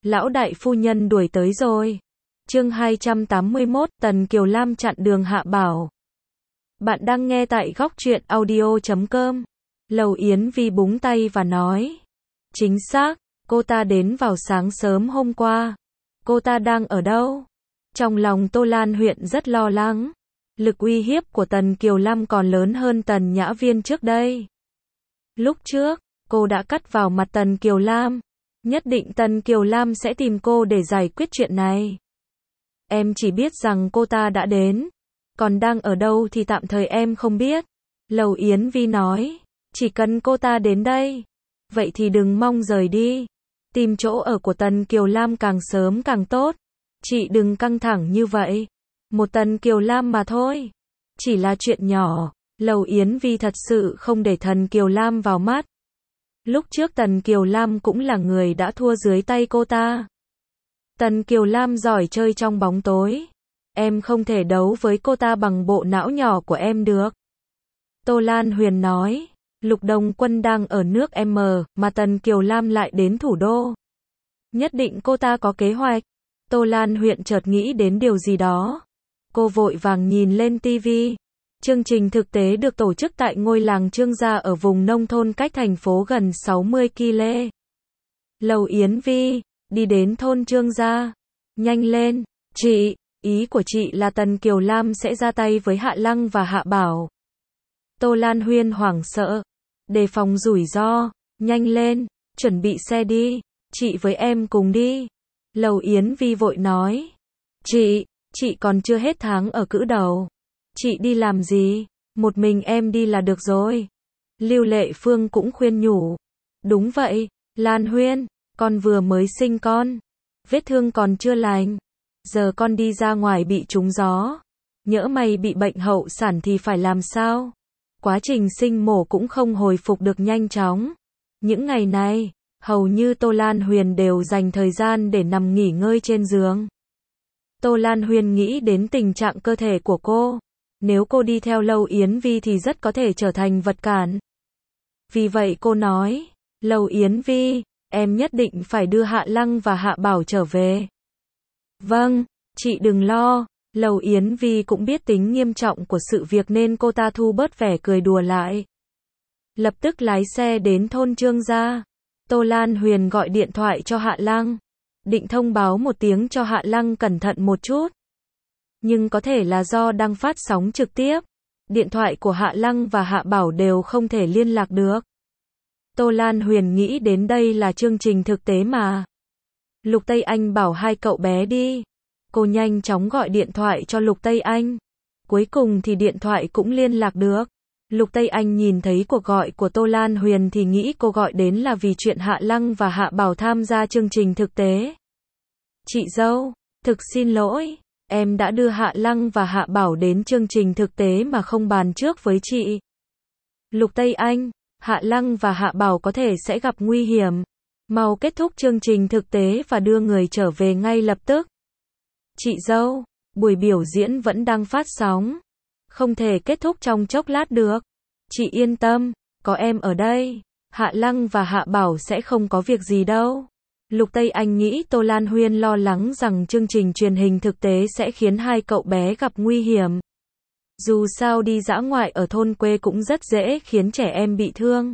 Lão đại phu nhân đuổi tới rồi. Chương 281, Tần Kiều Lam chặn đường Hạ Bảo. Bạn đang nghe tại góc truyện audio.com. Lầu Yến Vi búng tay và nói. Chính xác, cô ta đến vào sáng sớm hôm qua. Cô ta đang ở đâu? Trong lòng Tô Lan Huyền rất lo lắng. Lực uy hiếp của Tần Kiều Lam còn lớn hơn Tần Nhã Viên trước đây. Lúc trước, cô đã cắt vào mặt Tần Kiều Lam. Nhất định Tần Kiều Lam sẽ tìm cô để giải quyết chuyện này. Em chỉ biết rằng cô ta đã đến. Còn đang ở đâu thì tạm thời em không biết. Lầu Yến Vi nói. Chỉ cần cô ta đến đây. Vậy thì đừng mong rời đi. Tìm chỗ ở của Tần Kiều Lam càng sớm càng tốt. Chị đừng căng thẳng như vậy. Một Tần Kiều Lam mà thôi. Chỉ là chuyện nhỏ. Lầu Yến Vi thật sự không để Tần Kiều Lam vào mắt. Lúc trước Tần Kiều Lam cũng là người đã thua dưới tay cô ta. Tần Kiều Lam giỏi chơi trong bóng tối. Em không thể đấu với cô ta bằng bộ não nhỏ của em được. Tô Lan Huyền nói. Lục Đồng Quân đang ở nước M, mà Tần Kiều Lam lại đến thủ đô. Nhất định cô ta có kế hoạch. Tô Lan Huyền chợt nghĩ đến điều gì đó. Cô vội vàng nhìn lên TV. Chương trình thực tế được tổ chức tại ngôi làng Trương Gia ở vùng nông thôn cách thành phố gần 60 km. Lầu Yến Vi, đi đến thôn Trương Gia. Nhanh lên, chị, ý của chị là Tần Kiều Lam sẽ ra tay với Hạ Lăng và Hạ Bảo. Tô Lan Huyền hoảng sợ, đề phòng rủi ro, nhanh lên, chuẩn bị xe đi, chị với em cùng đi. Lầu Yến Vi vội nói, chị còn chưa hết tháng ở cữ đầu. Chị đi làm gì? Một mình em đi là được rồi. Lưu Lệ Phương cũng khuyên nhủ. Đúng vậy, Lan Huyên, con vừa mới sinh con. Vết thương còn chưa lành. Giờ con đi ra ngoài bị trúng gió. Nhỡ may bị bệnh hậu sản thì phải làm sao? Quá trình sinh mổ cũng không hồi phục được nhanh chóng. Những ngày này, hầu như Tô Lan Huyền đều dành thời gian để nằm nghỉ ngơi trên giường. Tô Lan Huyền nghĩ đến tình trạng cơ thể của cô. Nếu cô đi theo Lầu Yến Vi thì rất có thể trở thành vật cản. Vì vậy cô nói, Lầu Yến Vi, em nhất định phải đưa Hạ Lăng và Hạ Bảo trở về. Vâng, chị đừng lo. Lầu Yến Vi cũng biết tính nghiêm trọng của sự việc nên cô ta thu bớt vẻ cười đùa lại. Lập tức lái xe đến thôn Trương Gia. Tô Lan Huyền gọi điện thoại cho Hạ Lăng. Định thông báo một tiếng cho Hạ Lăng cẩn thận một chút. Nhưng có thể là do đang phát sóng trực tiếp. Điện thoại của Hạ Lăng và Hạ Bảo đều không thể liên lạc được. Tô Lan Huyền nghĩ đến đây là chương trình thực tế mà. Lục Tây Anh bảo hai cậu bé đi. Cô nhanh chóng gọi điện thoại cho Lục Tây Anh. Cuối cùng thì điện thoại cũng liên lạc được. Lục Tây Anh nhìn thấy cuộc gọi của Tô Lan Huyền thì nghĩ cô gọi đến là vì chuyện Hạ Lăng và Hạ Bảo tham gia chương trình thực tế. Chị dâu, thực xin lỗi. Em đã đưa Hạ Lăng và Hạ Bảo đến chương trình thực tế mà không bàn trước với chị. Lục Tây Anh, Hạ Lăng và Hạ Bảo có thể sẽ gặp nguy hiểm. Mau kết thúc chương trình thực tế và đưa người trở về ngay lập tức. Chị dâu, buổi biểu diễn vẫn đang phát sóng. Không thể kết thúc trong chốc lát được. Chị yên tâm, có em ở đây. Hạ Lăng và Hạ Bảo sẽ không có việc gì đâu. Lục Tây Anh nghĩ Tô Lan Huyên lo lắng rằng chương trình truyền hình thực tế sẽ khiến hai cậu bé gặp nguy hiểm. Dù sao đi dã ngoại ở thôn quê cũng rất dễ khiến trẻ em bị thương.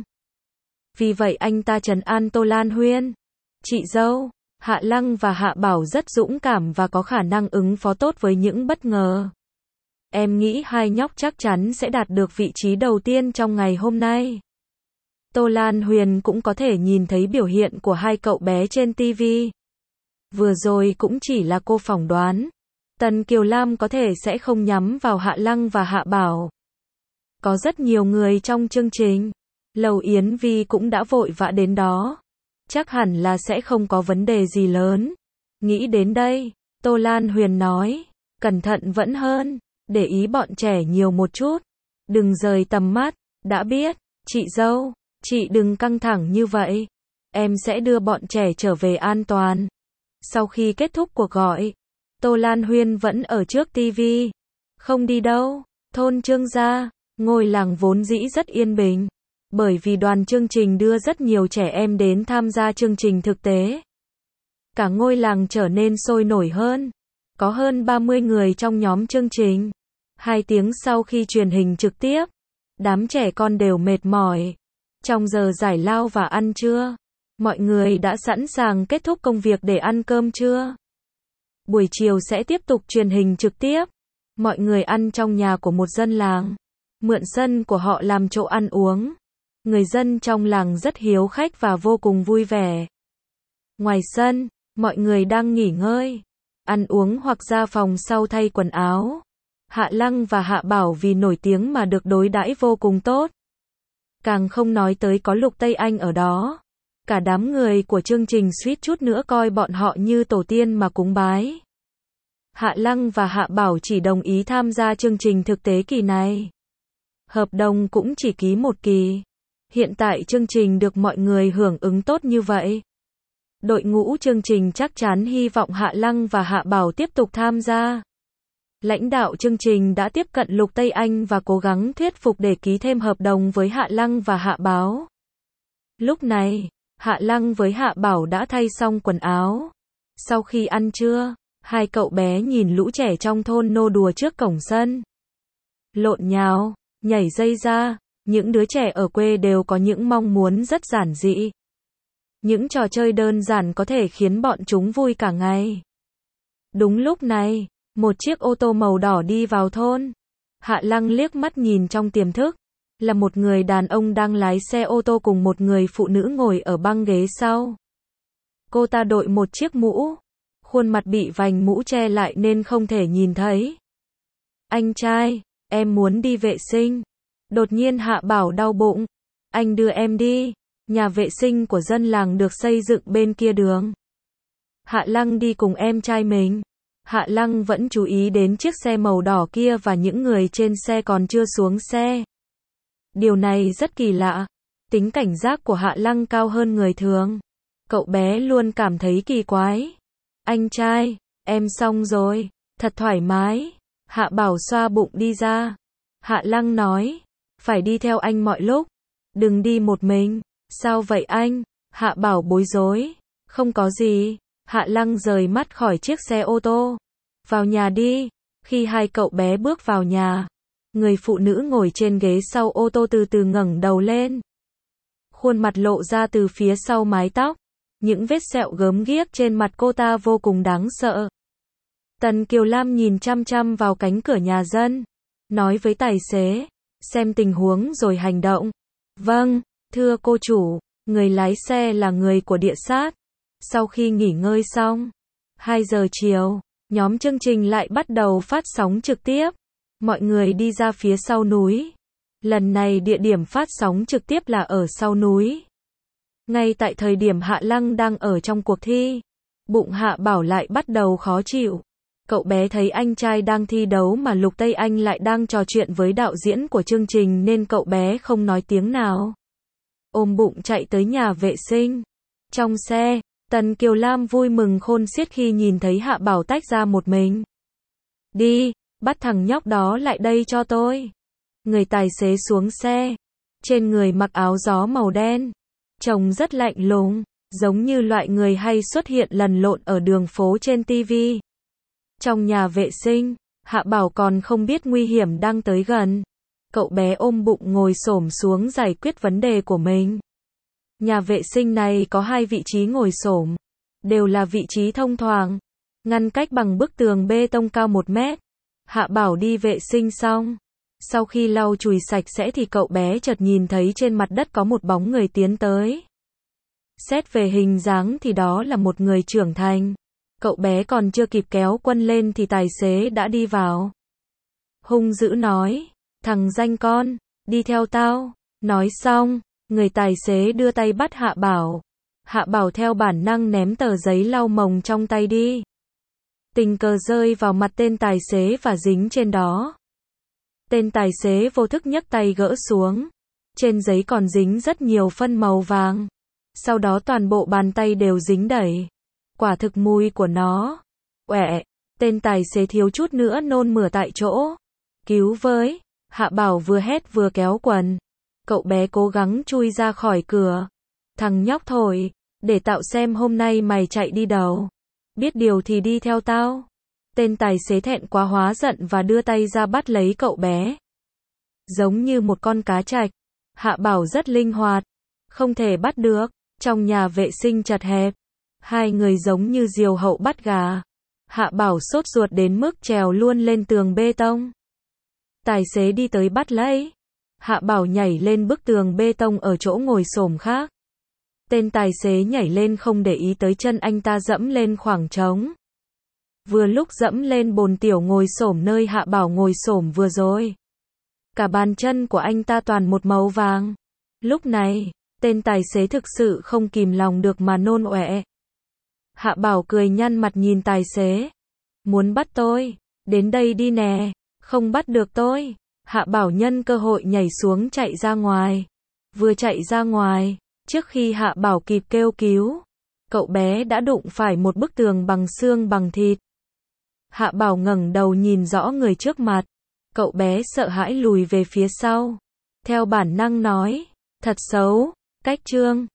Vì vậy anh ta trấn an Tô Lan Huyên. Chị dâu, Hạ Lăng và Hạ Bảo rất dũng cảm và có khả năng ứng phó tốt với những bất ngờ. Em nghĩ hai nhóc chắc chắn sẽ đạt được vị trí đầu tiên trong ngày hôm nay. Tô Lan Huyền cũng có thể nhìn thấy biểu hiện của hai cậu bé trên TV. Vừa rồi cũng chỉ là cô phỏng đoán. Tần Kiều Lam có thể sẽ không nhắm vào Hạ Lăng và Hạ Bảo. Có rất nhiều người trong chương trình. Lầu Yến Vi cũng đã vội vã đến đó. Chắc hẳn là sẽ không có vấn đề gì lớn. Nghĩ đến đây, Tô Lan Huyền nói, cẩn thận vẫn hơn, để ý bọn trẻ nhiều một chút. Đừng rời tầm mắt, đã biết, chị dâu. Chị đừng căng thẳng như vậy. Em sẽ đưa bọn trẻ trở về an toàn. Sau khi kết thúc cuộc gọi, Tô Lan Huyên vẫn ở trước TV. Không đi đâu. Thôn Trương Gia, ngôi làng vốn dĩ rất yên bình. Bởi vì đoàn chương trình đưa rất nhiều trẻ em đến tham gia chương trình thực tế. Cả ngôi làng trở nên sôi nổi hơn. Có hơn 30 người trong nhóm chương trình. 2 tiếng sau khi truyền hình trực tiếp, đám trẻ con đều mệt mỏi. Trong giờ giải lao và ăn trưa, mọi người đã sẵn sàng kết thúc công việc để ăn cơm trưa. Buổi chiều sẽ tiếp tục truyền hình trực tiếp. Mọi người ăn trong nhà của một dân làng, mượn sân của họ làm chỗ ăn uống. Người dân trong làng rất hiếu khách và vô cùng vui vẻ. Ngoài sân, mọi người đang nghỉ ngơi, ăn uống hoặc ra phòng sau thay quần áo. Hạ Lăng và Hạ Bảo vì nổi tiếng mà được đối đãi vô cùng tốt. Càng không nói tới có Lục Tây Anh ở đó. Cả đám người của chương trình suýt chút nữa coi bọn họ như tổ tiên mà cúng bái. Hạ Lăng và Hạ Bảo chỉ đồng ý tham gia chương trình thực tế kỳ này. Hợp đồng cũng chỉ ký một kỳ. Hiện tại chương trình được mọi người hưởng ứng tốt như vậy. Đội ngũ chương trình chắc chắn hy vọng Hạ Lăng và Hạ Bảo tiếp tục tham gia. Lãnh đạo chương trình đã tiếp cận Lục Tây Anh và cố gắng thuyết phục để ký thêm hợp đồng với Hạ Lăng và Hạ Bảo. Lúc này, Hạ Lăng với Hạ Bảo đã thay xong quần áo. Sau khi ăn trưa, hai cậu bé nhìn lũ trẻ trong thôn nô đùa trước cổng sân. Lộn nhào, nhảy dây ra, những đứa trẻ ở quê đều có những mong muốn rất giản dị. Những trò chơi đơn giản có thể khiến bọn chúng vui cả ngày. Đúng lúc này, một chiếc ô tô màu đỏ đi vào thôn. Hạ Lăng liếc mắt nhìn trong tiềm thức. Là một người đàn ông đang lái xe ô tô cùng một người phụ nữ ngồi ở băng ghế sau. Cô ta đội một chiếc mũ. Khuôn mặt bị vành mũ che lại nên không thể nhìn thấy. Anh trai, em muốn đi vệ sinh. Đột nhiên Hạ Bảo đau bụng. Anh đưa em đi. Nhà vệ sinh của dân làng được xây dựng bên kia đường. Hạ Lăng đi cùng em trai mình. Hạ Lăng vẫn chú ý đến chiếc xe màu đỏ kia và những người trên xe còn chưa xuống xe. Điều này rất kỳ lạ. Tính cảnh giác của Hạ Lăng cao hơn người thường. Cậu bé luôn cảm thấy kỳ quái. Anh trai, em xong rồi. Thật thoải mái. Hạ Bảo xoa bụng đi ra. Hạ Lăng nói. Phải đi theo anh mọi lúc. Đừng đi một mình. Sao vậy anh? Hạ Bảo bối rối. Không có gì. Hạ Lăng rời mắt khỏi chiếc xe ô tô. Vào nhà đi. Khi hai cậu bé bước vào nhà, người phụ nữ ngồi trên ghế sau ô tô từ từ ngẩng đầu lên. Khuôn mặt lộ ra từ phía sau mái tóc. Những vết sẹo gớm ghiếc trên mặt cô ta vô cùng đáng sợ. Tần Kiều Lam nhìn chăm chăm vào cánh cửa nhà dân. Nói với tài xế. Xem tình huống rồi hành động. Vâng, thưa cô chủ. Người lái xe là người của địa sát. Sau khi nghỉ ngơi xong, 2 giờ chiều, nhóm chương trình lại bắt đầu phát sóng trực tiếp. Mọi người đi ra phía sau núi. Lần này địa điểm phát sóng trực tiếp là ở sau núi. Ngay tại thời điểm Hạ Lăng đang ở trong cuộc thi, bụng Hạ Bảo lại bắt đầu khó chịu. Cậu bé thấy anh trai đang thi đấu mà Lục Tây Anh lại đang trò chuyện với đạo diễn của chương trình nên cậu bé không nói tiếng nào. Ôm bụng chạy tới nhà vệ sinh. Trong xe, Tần Kiều Lam vui mừng khôn xiết khi nhìn thấy Hạ Bảo tách ra một mình. Đi, bắt thằng nhóc đó lại đây cho tôi. Người tài xế xuống xe. Trên người mặc áo gió màu đen. Trông rất lạnh lùng, giống như loại người hay xuất hiện lẫn lộn ở đường phố trên TV. Trong nhà vệ sinh, Hạ Bảo còn không biết nguy hiểm đang tới gần. Cậu bé ôm bụng ngồi xổm xuống giải quyết vấn đề của mình. Nhà vệ sinh này có 2 vị trí ngồi xổm, đều là vị trí thông thoáng, ngăn cách bằng bức tường bê tông cao 1 mét. Hạ Bảo đi vệ sinh xong, sau khi lau chùi sạch sẽ thì cậu bé chợt nhìn thấy trên mặt đất có một bóng người tiến tới. Xét về hình dáng thì đó là một người trưởng thành. Cậu bé còn chưa kịp kéo quân lên thì tài xế đã đi vào. Hung dữ nói, thằng danh con, đi theo tao. Nói xong, người tài xế đưa tay bắt Hạ Bảo. Hạ Bảo theo bản năng ném tờ giấy lau mồng trong tay đi. Tình cờ rơi vào mặt tên tài xế và dính trên đó. Tên tài xế vô thức nhấc tay gỡ xuống. Trên giấy còn dính rất nhiều phân màu vàng. Sau đó toàn bộ bàn tay đều dính đầy. Quả thực mùi của nó. Uệ, tên tài xế thiếu chút nữa nôn mửa tại chỗ. Cứu với. Hạ Bảo vừa hét vừa kéo quần. Cậu bé cố gắng chui ra khỏi cửa. Thằng nhóc thổi. Để tạo xem hôm nay mày chạy đi đâu. Biết điều thì đi theo tao. Tên tài xế thẹn quá hóa giận và đưa tay ra bắt lấy cậu bé. Giống như một con cá trạch. Hạ Bảo rất linh hoạt. Không thể bắt được. Trong nhà vệ sinh chật hẹp. Hai người giống như diều hậu bắt gà. Hạ Bảo sốt ruột đến mức trèo luôn lên tường bê tông. Tài xế đi tới bắt lấy. Hạ Bảo nhảy lên bức tường bê tông ở chỗ ngồi xổm khác. Tên tài xế nhảy lên không để ý tới chân anh ta dẫm lên khoảng trống. Vừa lúc dẫm lên bồn tiểu ngồi xổm nơi Hạ Bảo ngồi xổm vừa rồi. Cả bàn chân của anh ta toàn một màu vàng. Lúc này, tên tài xế thực sự không kìm lòng được mà nôn ọe. Hạ Bảo cười nhăn mặt nhìn tài xế. Muốn bắt tôi? Đến đây đi nè. Không bắt được tôi. Hạ Bảo nhân cơ hội nhảy xuống chạy ra ngoài. Vừa chạy ra ngoài, trước khi Hạ Bảo kịp kêu cứu, cậu bé đã đụng phải một bức tường bằng xương bằng thịt. Hạ Bảo ngẩng đầu nhìn rõ người trước mặt. Cậu bé sợ hãi lùi về phía sau. Theo bản năng nói, thật xấu, cách trương.